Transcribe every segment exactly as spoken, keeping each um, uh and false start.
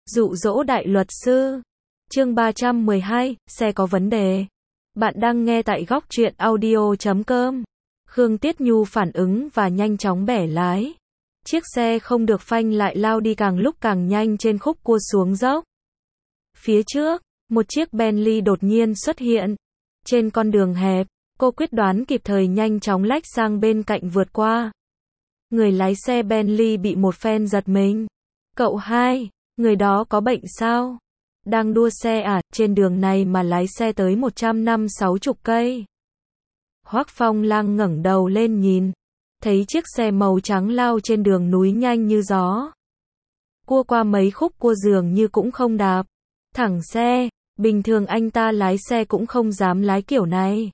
Dụ dỗ đại luật sư. Chương ba trăm mười hai, xe có vấn đề. Bạn đang nghe tại góc truyện audio chấm com. Khương Tiết Nhu phản ứng và nhanh chóng bẻ lái. Chiếc xe không được phanh lại lao đi càng lúc càng nhanh trên khúc cua xuống dốc. Phía trước, một chiếc Bentley đột nhiên xuất hiện. Trên con đường hẹp, cô quyết đoán kịp thời nhanh chóng lách sang bên cạnh vượt qua. Người lái xe Bentley bị một phen giật mình. Cậu hai, người đó có bệnh sao? Đang đua xe à, trên đường này mà lái xe tới một trăm năm sáu chục cây. Hoắc Phong Lang ngẩng đầu lên nhìn, thấy chiếc xe màu trắng lao trên đường núi nhanh như gió. Cua qua mấy khúc cua dường như cũng không đạp. Thẳng xe, bình thường anh ta lái xe cũng không dám lái kiểu này.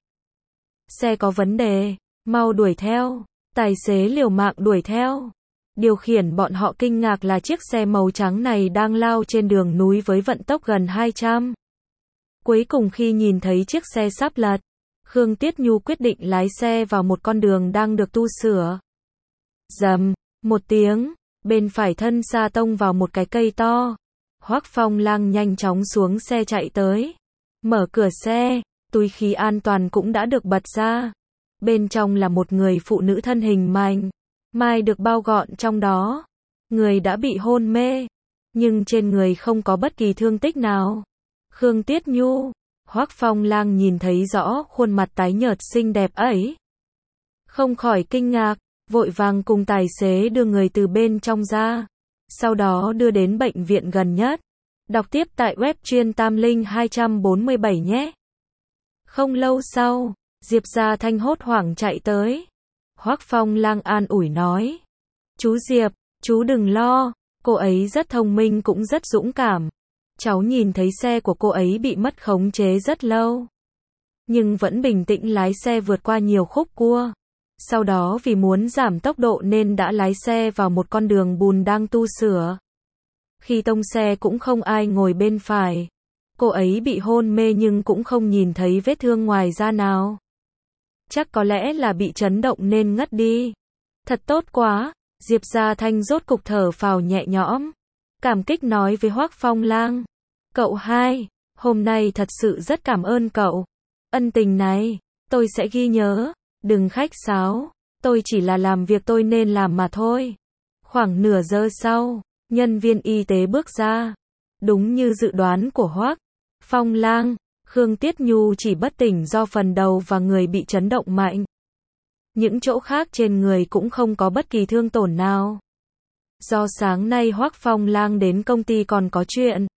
Xe có vấn đề, mau đuổi theo. Tài xế liều mạng đuổi theo. Điều khiển bọn họ kinh ngạc là chiếc xe màu trắng này đang lao trên đường núi với vận tốc gần hai trăm. Cuối cùng khi nhìn thấy chiếc xe sắp lật, Khương Tiết Nhu quyết định lái xe vào một con đường đang được tu sửa. Rầm, một tiếng, bên phải thân xa tông vào một cái cây to. Hoắc Phong Lang nhanh chóng xuống xe chạy tới. Mở cửa xe, túi khí an toàn cũng đã được bật ra. Bên trong là một người phụ nữ thân hình mảnh mai được bao gọn trong đó. Người đã bị hôn mê, nhưng trên người không có bất kỳ thương tích nào. Khương Tiết Nhu, Hoắc Phong Lang nhìn thấy rõ khuôn mặt tái nhợt xinh đẹp ấy. Không khỏi kinh ngạc, vội vàng cùng tài xế đưa người từ bên trong ra. Sau đó đưa đến bệnh viện gần nhất. Đọc tiếp tại web chuyên tam linh hai bốn bảy nhé. Không lâu sau, Diệp Gia Thanh hốt hoảng chạy tới. Hoắc Phong Lang an ủi nói. Chú Diệp, chú đừng lo, cô ấy rất thông minh cũng rất dũng cảm. Cháu nhìn thấy xe của cô ấy bị mất khống chế rất lâu. Nhưng vẫn bình tĩnh lái xe vượt qua nhiều khúc cua. Sau đó vì muốn giảm tốc độ nên đã lái xe vào một con đường bùn đang tu sửa. Khi tông xe cũng không ai ngồi bên phải. Cô ấy bị hôn mê nhưng cũng không nhìn thấy vết thương ngoài da nào. Chắc có lẽ là bị chấn động nên ngất đi. Thật tốt quá, Diệp Gia Thanh rốt cục thở phào nhẹ nhõm. Cảm kích nói với Hoắc Phong Lang. Cậu hai, hôm nay thật sự rất cảm ơn cậu. Ân tình này, tôi sẽ ghi nhớ. Đừng khách sáo, tôi chỉ là làm việc tôi nên làm mà thôi. Khoảng nửa giờ sau, nhân viên y tế bước ra. Đúng như dự đoán của Hoắc Phong Lang, Khương Tiết Nhu chỉ bất tỉnh do phần đầu và người bị chấn động mạnh. Những chỗ khác trên người cũng không có bất kỳ thương tổn nào. Do sáng nay Hoắc Phong Lang đến công ty còn có chuyện.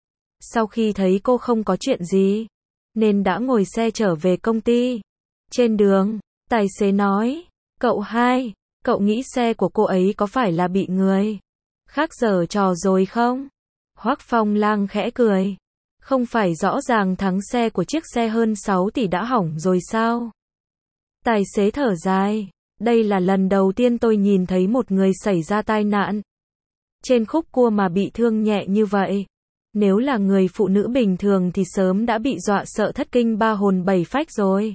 Sau khi thấy cô không có chuyện gì, nên đã ngồi xe trở về công ty. Trên đường, tài xế nói, cậu hai, cậu nghĩ xe của cô ấy có phải là bị người khác giở trò rồi không? Hoắc Phong Lang khẽ cười. Không phải rõ ràng thắng xe của chiếc xe hơn sáu tỷ đã hỏng rồi sao? Tài xế thở dài. Đây là lần đầu tiên tôi nhìn thấy một người xảy ra tai nạn trên khúc cua mà bị thương nhẹ như vậy. Nếu là người phụ nữ bình thường thì sớm đã bị dọa sợ thất kinh ba hồn bảy phách rồi.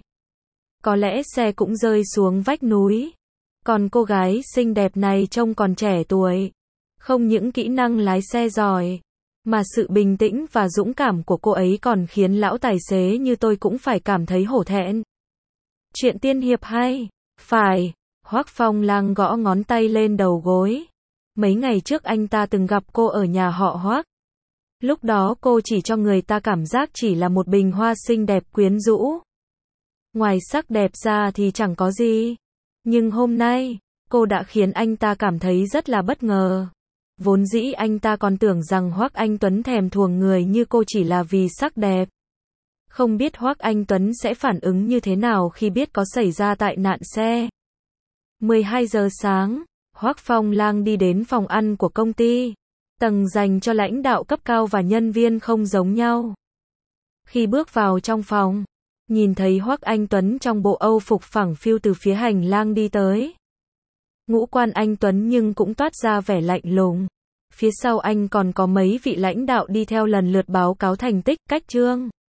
Có lẽ xe cũng rơi xuống vách núi. Còn cô gái xinh đẹp này trông còn trẻ tuổi. Không những kỹ năng lái xe giỏi, mà sự bình tĩnh và dũng cảm của cô ấy còn khiến lão tài xế như tôi cũng phải cảm thấy hổ thẹn. Chuyện tiên hiệp hay? Phải. Hoắc Phong Lang gõ ngón tay lên đầu gối. Mấy ngày trước anh ta từng gặp cô ở nhà họ Hoắc. Lúc đó cô chỉ cho người ta cảm giác chỉ là một bình hoa xinh đẹp quyến rũ. Ngoài sắc đẹp ra thì chẳng có gì. Nhưng hôm nay, cô đã khiến anh ta cảm thấy rất là bất ngờ. Vốn dĩ anh ta còn tưởng rằng Hoắc Anh Tuấn thèm thuồng người như cô chỉ là vì sắc đẹp. Không biết Hoắc Anh Tuấn sẽ phản ứng như thế nào khi biết có xảy ra tai nạn xe. mười hai giờ sáng, Hoắc Phong Lang đi đến phòng ăn của công ty. Tầng dành cho lãnh đạo cấp cao và nhân viên không giống nhau. Khi bước vào trong phòng, nhìn thấy Hoắc Anh Tuấn trong bộ Âu phục phẳng phiu từ phía hành lang đi tới. Ngũ quan anh Tuấn nhưng cũng toát ra vẻ lạnh lùng. Phía sau anh còn có mấy vị lãnh đạo đi theo lần lượt báo cáo thành tích, cách chương.